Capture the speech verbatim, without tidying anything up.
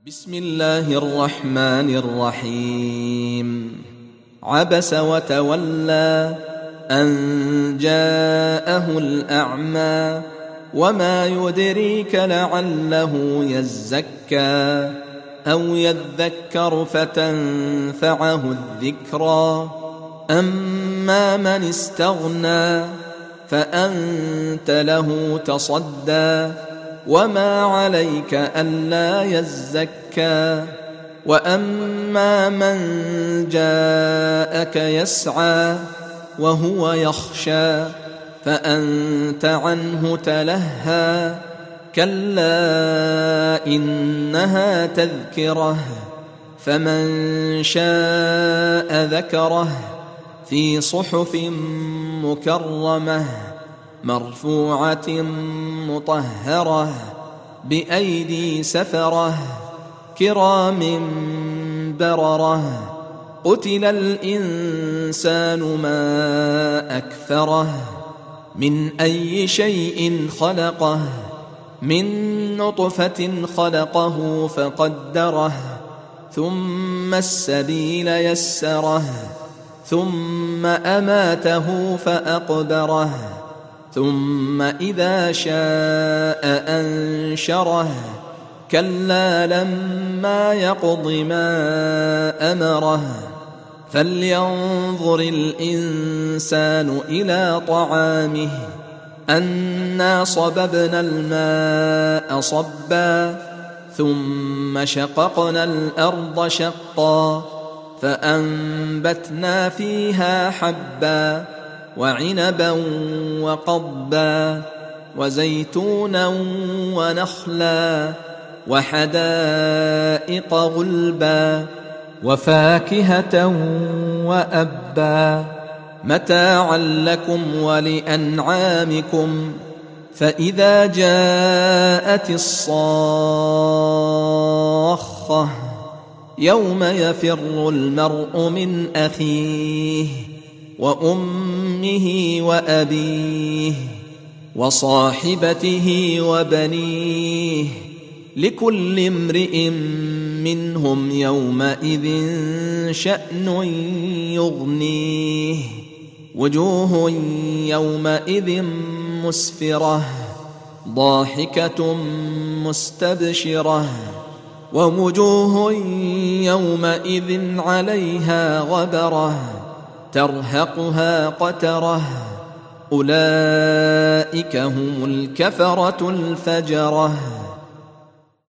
بسم الله الرحمن الرحيم. عبس وتولى أن جاءه الأعمى وما يدريك لعله يزكى أو يذكر فتنفعه الذكرى. أما من استغنى فأنت له تصدى وما عليك ألا يزكى. وأما من جاءك يسعى وهو يخشى فأنت عنه تلهى. كلا إنها تذكرة فمن شاء ذكره في صحف مكرمة مرفوعة مطهرة بأيدي سفرة كرام بررة. قتل الإنسان ما أكفره من أي شيء خلقه من نطفة خلقه فقدره ثم السبيل يسره ثم أماته فأقبره ثم إذا شاء أنشره. كلا لما يقض ما أمره. فلينظر الإنسان إلى طعامه أنا صببنا الماء صبا ثم شققنا الأرض شقا فأنبتنا فيها حبا وعنبا وقضبا وزيتونا ونخلا وحدائق غلبا وفاكهة وأبا متاعا لكم ولأنعامكم. فإذا جاءت الصاخة يوم يفر المرء من أخيه وأمه وأبيه وصاحبته وبنيه لكل امرئ منهم يومئذ شأن يغنيه. وجوه يومئذ مسفرة ضاحكة مستبشرة ووجوه يومئذ عليها غبرة ترهقها قترة. أولئك هم الكفرة الفجرة.